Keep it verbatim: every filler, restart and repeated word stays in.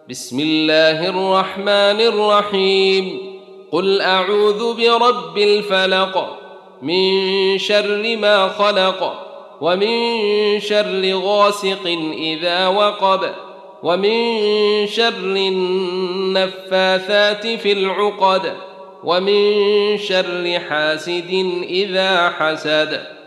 بسم الله الرحمن الرحيم قل أعوذ برب الفلق من شر ما خلق ومن شر غاسق إذا وقب ومن شر النفاثات في العقد ومن شر حاسد إذا حسد.